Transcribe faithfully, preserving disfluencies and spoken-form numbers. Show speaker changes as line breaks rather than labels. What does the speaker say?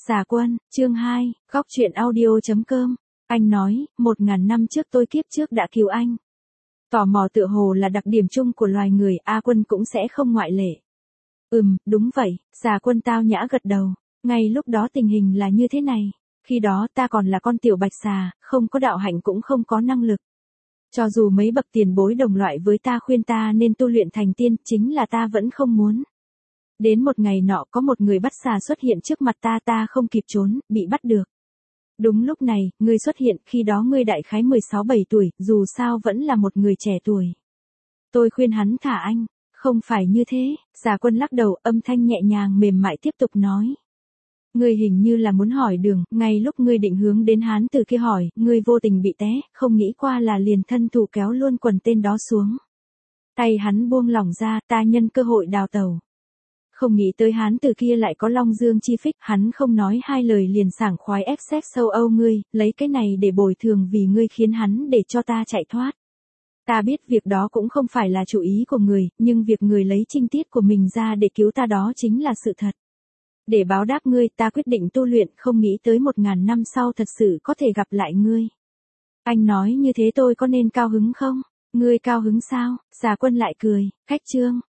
Xà Quân, chương hai, góc chuyện audio chấm com. Anh nói, một ngàn năm trước tôi kiếp trước đã cứu anh. Tò mò tựa hồ là đặc điểm chung của loài người, A Quân cũng sẽ không ngoại lệ. Ừm, đúng vậy, Xà Quân tao nhã gật đầu. Ngay lúc đó tình hình là như thế này. Khi đó ta còn là con tiểu bạch xà, không có đạo hạnh cũng không có năng lực. Cho dù mấy bậc tiền bối đồng loại với ta khuyên ta nên tu luyện thành tiên, chính là ta vẫn không muốn. Đến một ngày nọ có một người bắt xà xuất hiện trước mặt ta, ta không kịp trốn, bị bắt được. Đúng lúc này, ngươi xuất hiện, khi đó ngươi đại khái mười sáu bảy tuổi, dù sao vẫn là một người trẻ tuổi. Tôi khuyên hắn thả anh, không phải như thế, Xà Quân lắc đầu, âm thanh nhẹ nhàng mềm mại tiếp tục nói. Ngươi hình như là muốn hỏi đường, ngay lúc ngươi định hướng đến hán tử kia hỏi, ngươi vô tình bị té, không nghĩ qua là liền thân thủ kéo luôn quần tên đó xuống. Tay hắn buông lỏng ra, ta nhân cơ hội đào tẩu. Không nghĩ tới hán tử kia lại có long dương chi phích, hắn không nói hai lời liền sảng khoái ép xét sâu âu ngươi, lấy cái này để bồi thường vì ngươi khiến hắn để cho ta chạy thoát. Ta biết việc đó cũng không phải là chủ ý của người, nhưng việc người lấy trinh tiết của mình ra để cứu ta đó chính là sự thật. Để báo đáp ngươi, ta quyết định tu luyện, không nghĩ tới một ngàn năm sau thật sự có thể gặp lại ngươi. Anh nói như thế tôi có nên cao hứng không? Ngươi cao hứng sao? Xà Quân lại cười, khách trương.